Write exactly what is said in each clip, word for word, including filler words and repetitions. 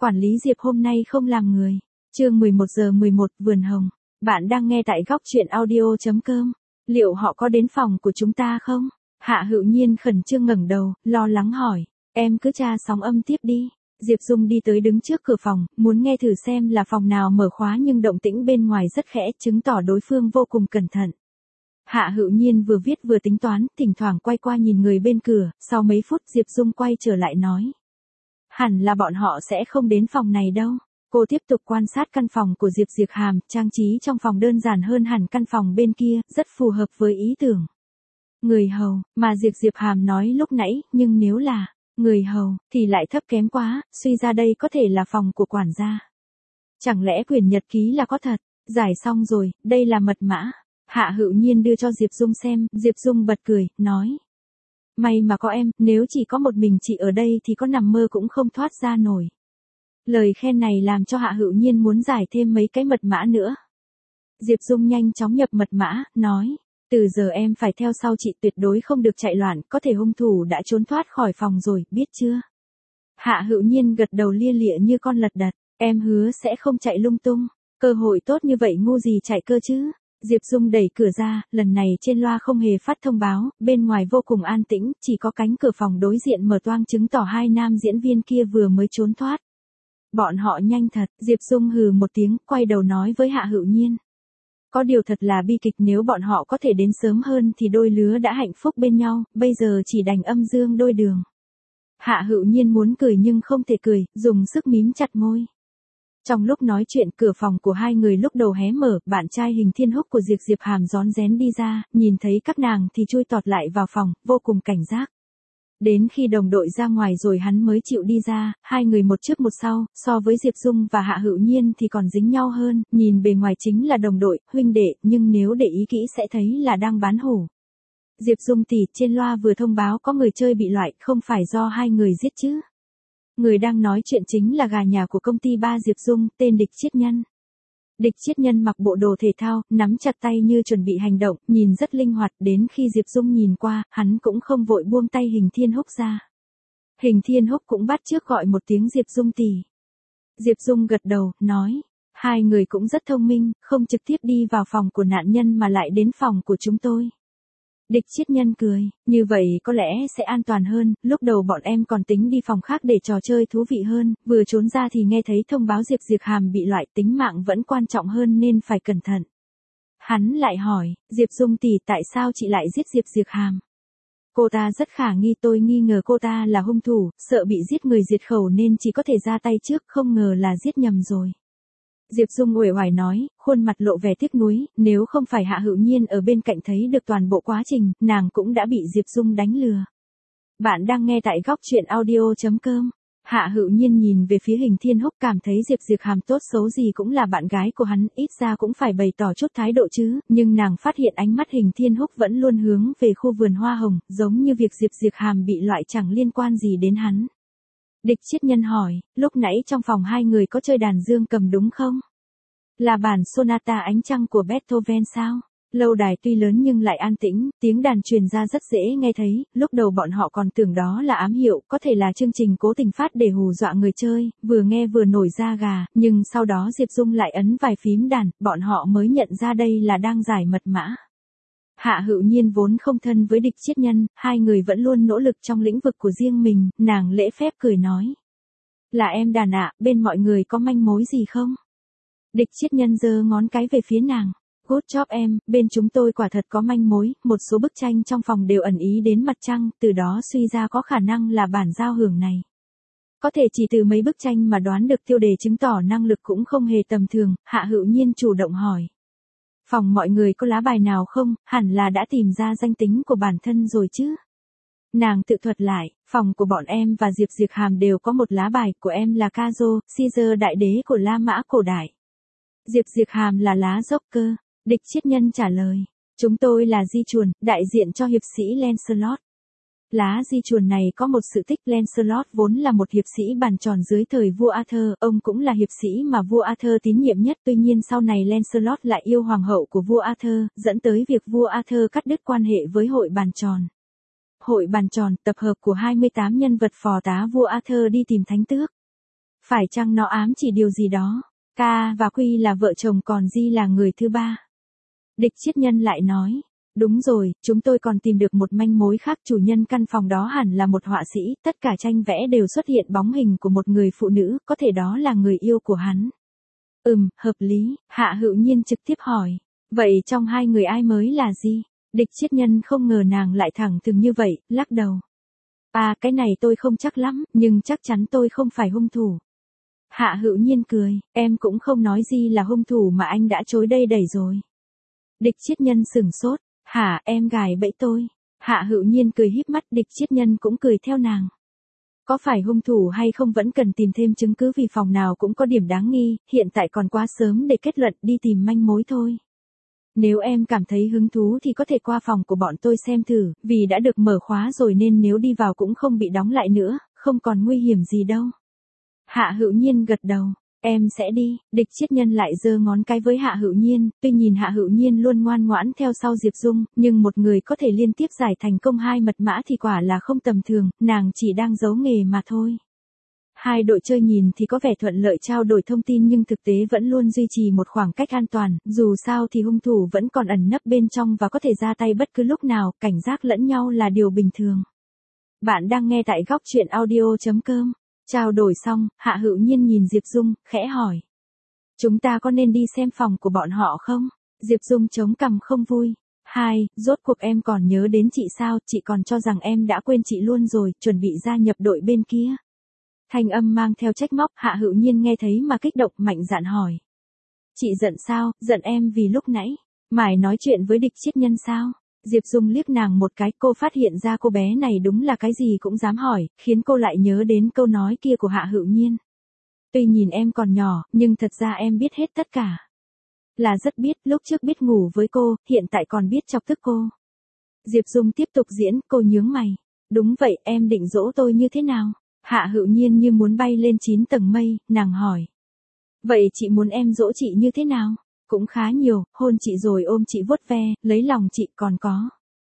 Quản lý Diệp hôm nay không làm người. Chương mười một giờ mười một, Vườn Hồng. Bạn đang nghe tại góc truyện audio chấm com. Liệu họ có đến phòng của chúng ta không? Hạ Hữu Nhiên khẩn trương ngẩng đầu, lo lắng hỏi. Em cứ tra sóng âm tiếp đi. Diệp Dung đi tới đứng trước cửa phòng, muốn nghe thử xem là phòng nào mở khóa, nhưng động tĩnh bên ngoài rất khẽ, chứng tỏ đối phương vô cùng cẩn thận. Hạ Hữu Nhiên vừa viết vừa tính toán, thỉnh thoảng quay qua nhìn người bên cửa, sau mấy phút Diệp Dung quay trở lại nói. Hẳn là bọn họ sẽ không đến phòng này đâu. Cô tiếp tục quan sát căn phòng của Diệp Diệp Hàm, trang trí trong phòng đơn giản hơn hẳn căn phòng bên kia, rất phù hợp với ý tưởng. Người hầu, mà Diệp Diệp Hàm nói lúc nãy, nhưng nếu là người hầu, thì lại thấp kém quá, suy ra đây có thể là phòng của quản gia. Chẳng lẽ quyển nhật ký là có thật? Giải xong rồi, đây là mật mã. Hạ Hữu Nhiên đưa cho Diệp Dung xem, Diệp Dung bật cười, nói. May mà có em, nếu chỉ có một mình chị ở đây thì có nằm mơ cũng không thoát ra nổi. Lời khen này làm cho Hạ Hữu Nhiên muốn giải thêm mấy cái mật mã nữa. Diệp Dung nhanh chóng nhập mật mã, nói. Từ giờ em phải theo sau chị, tuyệt đối không được chạy loạn, có thể hung thủ đã trốn thoát khỏi phòng rồi, biết chưa? Hạ Hữu Nhiên gật đầu lia lịa như con lật đật, em hứa sẽ không chạy lung tung, cơ hội tốt như vậy ngu gì chạy cơ chứ? Diệp Dung đẩy cửa ra, lần này trên loa không hề phát thông báo, bên ngoài vô cùng an tĩnh, chỉ có cánh cửa phòng đối diện mở toang chứng tỏ hai nam diễn viên kia vừa mới trốn thoát. Bọn họ nhanh thật, Diệp Dung hừ một tiếng, quay đầu nói với Hạ Hữu Nhiên. Có điều thật là bi kịch, nếu bọn họ có thể đến sớm hơn thì đôi lứa đã hạnh phúc bên nhau, bây giờ chỉ đành âm dương đôi đường. Hạ Hữu Nhiên muốn cười nhưng không thể cười, dùng sức mím chặt môi. Trong lúc nói chuyện, cửa phòng của hai người lúc đầu hé mở, bạn trai Hình Thiên Húc của Diệp Diệp Hàm rón rén đi ra, nhìn thấy các nàng thì chui tọt lại vào phòng, vô cùng cảnh giác. Đến khi đồng đội ra ngoài rồi hắn mới chịu đi ra, hai người một trước một sau, so với Diệp Dung và Hạ Hữu Nhiên thì còn dính nhau hơn, nhìn bề ngoài chính là đồng đội, huynh đệ, nhưng nếu để ý kỹ sẽ thấy là đang bán hổ. Diệp Dung tỷ, trên loa vừa thông báo có người chơi bị loại, không phải do hai người giết chứ? Người đang nói chuyện chính là gà nhà của công ty ba Diệp Dung, tên Địch Chiết Nhân. Địch Chiết Nhân mặc bộ đồ thể thao, nắm chặt tay như chuẩn bị hành động, nhìn rất linh hoạt, đến khi Diệp Dung nhìn qua, hắn cũng không vội buông tay Hình Thiên Húc ra. Hình Thiên Húc cũng bắt chước gọi một tiếng Diệp Dung tỷ. Diệp Dung gật đầu, nói, hai người cũng rất thông minh, không trực tiếp đi vào phòng của nạn nhân mà lại đến phòng của chúng tôi. Địch Chiết Nhân cười, như vậy có lẽ sẽ an toàn hơn, lúc đầu bọn em còn tính đi phòng khác để trò chơi thú vị hơn, vừa trốn ra thì nghe thấy thông báo Diệp Diệp Hàm bị loại, tính mạng vẫn quan trọng hơn nên phải cẩn thận. Hắn lại hỏi, Diệp Dung tỷ, tại sao chị lại giết Diệp Diệp Hàm? Cô ta rất khả nghi, tôi nghi ngờ cô ta là hung thủ, sợ bị giết người diệt khẩu nên chỉ có thể ra tay trước, không ngờ là giết nhầm rồi. Diệp Dung uể oải nói, khuôn mặt lộ vẻ tiếc nuối, nếu không phải Hạ Hữu Nhiên ở bên cạnh thấy được toàn bộ quá trình, nàng cũng đã bị Diệp Dung đánh lừa. Bạn đang nghe tại góc truyện audio chấm com. Hạ Hữu Nhiên nhìn về phía Hình Thiên Húc, cảm thấy Diệp Diệp Hàm tốt xấu gì cũng là bạn gái của hắn, ít ra cũng phải bày tỏ chút thái độ chứ, nhưng nàng phát hiện ánh mắt Hình Thiên Húc vẫn luôn hướng về khu vườn hoa hồng, giống như việc Diệp Diệp Hàm bị loại chẳng liên quan gì đến hắn. Địch Chiết Nhân hỏi, lúc nãy trong phòng hai người có chơi đàn dương cầm đúng không? Là bản Sonata Ánh Trăng của Beethoven sao? Lâu đài tuy lớn nhưng lại an tĩnh, tiếng đàn truyền ra rất dễ nghe thấy, lúc đầu bọn họ còn tưởng đó là ám hiệu, có thể là chương trình cố tình phát để hù dọa người chơi, vừa nghe vừa nổi da gà, nhưng sau đó Diệp Dung lại ấn vài phím đàn, bọn họ mới nhận ra đây là đang giải mật mã. Hạ Hữu Nhiên vốn không thân với Địch Chiết Nhân, hai người vẫn luôn nỗ lực trong lĩnh vực của riêng mình, nàng lễ phép cười nói. Là em đàn ạ, bên mọi người có manh mối gì không? Địch Chiết Nhân giơ ngón cái về phía nàng. Good job em, bên chúng tôi quả thật có manh mối, một số bức tranh trong phòng đều ẩn ý đến mặt trăng, từ đó suy ra có khả năng là bản giao hưởng này. Có thể chỉ từ mấy bức tranh mà đoán được tiêu đề, chứng tỏ năng lực cũng không hề tầm thường, Hạ Hữu Nhiên chủ động hỏi. Phòng mọi người có lá bài nào không, hẳn là đã tìm ra danh tính của bản thân rồi chứ. Nàng tự thuật lại, phòng của bọn em và Diệp Diệp Hàm đều có một lá bài, của em là Cazo, Caesar đại đế của La Mã cổ đại. Diệp Diệp Hàm là lá Joker, Địch Chiết Nhân trả lời. Chúng tôi là di chuồn, đại diện cho hiệp sĩ Lancelot. Lá di chuồn này có một sự tích, Lancelot vốn là một hiệp sĩ bàn tròn dưới thời vua Arthur, ông cũng là hiệp sĩ mà vua Arthur tín nhiệm nhất, tuy nhiên sau này Lancelot lại yêu hoàng hậu của vua Arthur, dẫn tới việc vua Arthur cắt đứt quan hệ với hội bàn tròn. Hội bàn tròn, tập hợp của hai mươi tám nhân vật phò tá vua Arthur đi tìm thánh tước. Phải chăng nó ám chỉ điều gì đó? Ca và Quy là vợ chồng còn Di là người thứ ba. Địch Chiết Nhân lại nói. Đúng rồi, chúng tôi còn tìm được một manh mối khác, chủ nhân căn phòng đó hẳn là một họa sĩ, tất cả tranh vẽ đều xuất hiện bóng hình của một người phụ nữ, có thể đó là người yêu của hắn. Ừm, hợp lý, Hạ Hữu Nhiên trực tiếp hỏi. Vậy trong hai người ai mới là Di? Địch Chiết Nhân không ngờ nàng lại thẳng thừng như vậy, lắc đầu. À, cái này tôi không chắc lắm, nhưng chắc chắn tôi không phải hung thủ. Hạ Hữu Nhiên cười, em cũng không nói Di là hung thủ mà anh đã chối đây đẩy rồi. Địch Chiết Nhân sửng sốt. Hả, em gài bẫy tôi. Hạ Hữu Nhiên cười híp mắt, Địch Chiết Nhân cũng cười theo nàng. Có phải hung thủ hay không vẫn cần tìm thêm chứng cứ, vì phòng nào cũng có điểm đáng nghi, hiện tại còn quá sớm để kết luận, đi tìm manh mối thôi. Nếu em cảm thấy hứng thú thì có thể qua phòng của bọn tôi xem thử, vì đã được mở khóa rồi nên nếu đi vào cũng không bị đóng lại nữa, không còn nguy hiểm gì đâu. Hạ Hữu Nhiên gật đầu. Em sẽ đi. Địch Chiết Nhân lại giơ ngón cái với Hạ Hữu Nhiên, tuy nhìn Hạ Hữu Nhiên luôn ngoan ngoãn theo sau Diệp Dung, nhưng một người có thể liên tiếp giải thành công hai mật mã thì quả là không tầm thường, nàng chỉ đang giấu nghề mà thôi. Hai đội chơi nhìn thì có vẻ thuận lợi trao đổi thông tin nhưng thực tế vẫn luôn duy trì một khoảng cách an toàn, dù sao thì hung thủ vẫn còn ẩn nấp bên trong và có thể ra tay bất cứ lúc nào, cảnh giác lẫn nhau là điều bình thường. Bạn đang nghe tại góc truyện audio chấm com. Trao đổi xong, Hạ Hữu Nhiên nhìn Diệp Dung, khẽ hỏi. Chúng ta có nên đi xem phòng của bọn họ không? Diệp Dung chống cằm không vui. Hai, rốt cuộc em còn nhớ đến chị sao, chị còn cho rằng em đã quên chị luôn rồi, chuẩn bị gia nhập đội bên kia. Thanh âm mang theo trách móc, Hạ Hữu Nhiên nghe thấy mà kích động, mạnh dạn hỏi. Chị giận sao, giận em vì lúc nãy mải nói chuyện với Địch Chiết Nhân sao? Diệp Dung liếc nàng một cái, cô phát hiện ra cô bé này đúng là cái gì cũng dám hỏi, khiến cô lại nhớ đến câu nói kia của Hạ Hữu Nhiên. Tuy nhìn em còn nhỏ, nhưng thật ra em biết hết tất cả. Là rất biết, lúc trước biết ngủ với cô, hiện tại còn biết chọc tức cô. Diệp Dung tiếp tục diễn, cô nhướng mày. Đúng vậy, em định dỗ tôi như thế nào? Hạ Hữu Nhiên như muốn bay lên chín tầng mây, nàng hỏi. Vậy chị muốn em dỗ chị như thế nào? Cũng khá nhiều, hôn chị rồi ôm chị vuốt ve, lấy lòng chị, còn có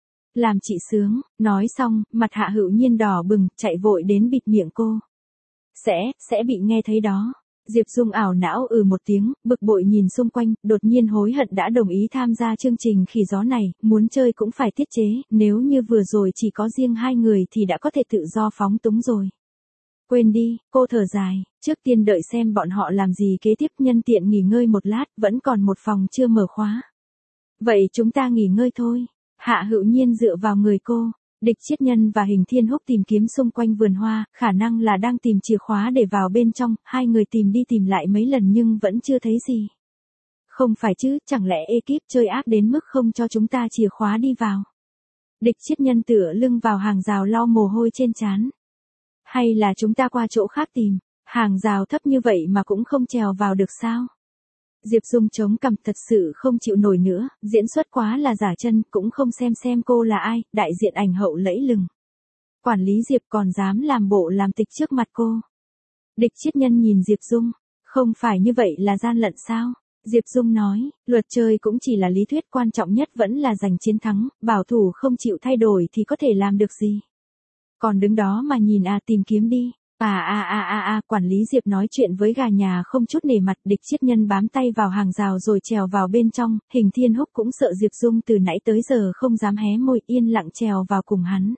làm chị sướng. Nói xong, mặt Hạ Hữu Nhiên đỏ bừng, chạy vội đến bịt miệng cô. Sẽ, sẽ bị nghe thấy đó. Diệp Dung ảo não ừ một tiếng, bực bội nhìn xung quanh, đột nhiên hối hận đã đồng ý tham gia chương trình khỉ gió này, muốn chơi cũng phải tiết chế, nếu như vừa rồi chỉ có riêng hai người thì đã có thể tự do phóng túng rồi. Quên đi, cô thở dài, trước tiên đợi xem bọn họ làm gì kế tiếp, nhân tiện nghỉ ngơi một lát, vẫn còn một phòng chưa mở khóa. Vậy chúng ta nghỉ ngơi thôi. Hạ Hữu Nhiên dựa vào người cô. Địch Chiết Nhân và Hình Thiên Húc tìm kiếm xung quanh vườn hoa, khả năng là đang tìm chìa khóa để vào bên trong, hai người tìm đi tìm lại mấy lần nhưng vẫn chưa thấy gì. Không phải chứ, chẳng lẽ ekip chơi ác đến mức không cho chúng ta chìa khóa đi vào? Địch Chiết Nhân tựa lưng vào hàng rào lau mồ hôi trên trán. Hay là chúng ta qua chỗ khác tìm, hàng rào thấp như vậy mà cũng không trèo vào được sao? Diệp Dung chống cằm, thật sự không chịu nổi nữa, diễn xuất quá là giả chân, cũng không xem xem cô là ai, đại diện ảnh hậu lẫy lừng. Quản lý Diệp còn dám làm bộ làm tịch trước mặt cô. Địch Chiết Nhân nhìn Diệp Dung, không phải như vậy là gian lận sao? Diệp Dung nói, luật chơi cũng chỉ là lý thuyết, quan trọng nhất vẫn là giành chiến thắng, bảo thủ không chịu thay đổi thì có thể làm được gì? Còn đứng đó mà nhìn à, tìm kiếm đi. À à à à à, quản lý Diệp nói chuyện với gà nhà không chút nể mặt. Địch Chiết Nhân bám tay vào hàng rào rồi trèo vào bên trong, Hình Thiên Húc cũng sợ Diệp Dung từ nãy tới giờ không dám hé môi, yên lặng trèo vào cùng hắn.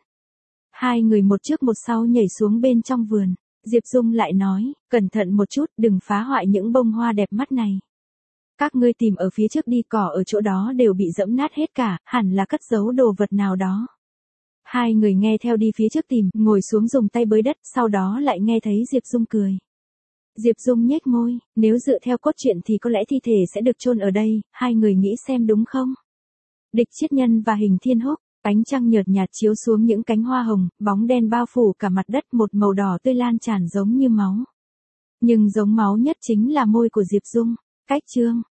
Hai người một trước một sau nhảy xuống bên trong vườn. Diệp Dung lại nói, cẩn thận một chút, đừng phá hoại những bông hoa đẹp mắt này. Các ngươi tìm ở phía trước đi, cỏ ở chỗ đó đều bị dẫm nát hết cả, hẳn là cất giấu đồ vật nào đó. Hai người nghe theo đi phía trước tìm, ngồi xuống dùng tay bới đất, sau đó lại nghe thấy Diệp Dung cười. Diệp Dung nhếch môi, nếu dựa theo cốt truyện thì có lẽ thi thể sẽ được chôn ở đây, hai người nghĩ xem đúng không? Địch Chiết Nhân và Hình Thiên Húc, ánh trăng nhợt nhạt chiếu xuống những cánh hoa hồng, bóng đen bao phủ cả mặt đất, một màu đỏ tươi lan tràn giống như máu. Nhưng giống máu nhất chính là môi của Diệp Dung. Cách chương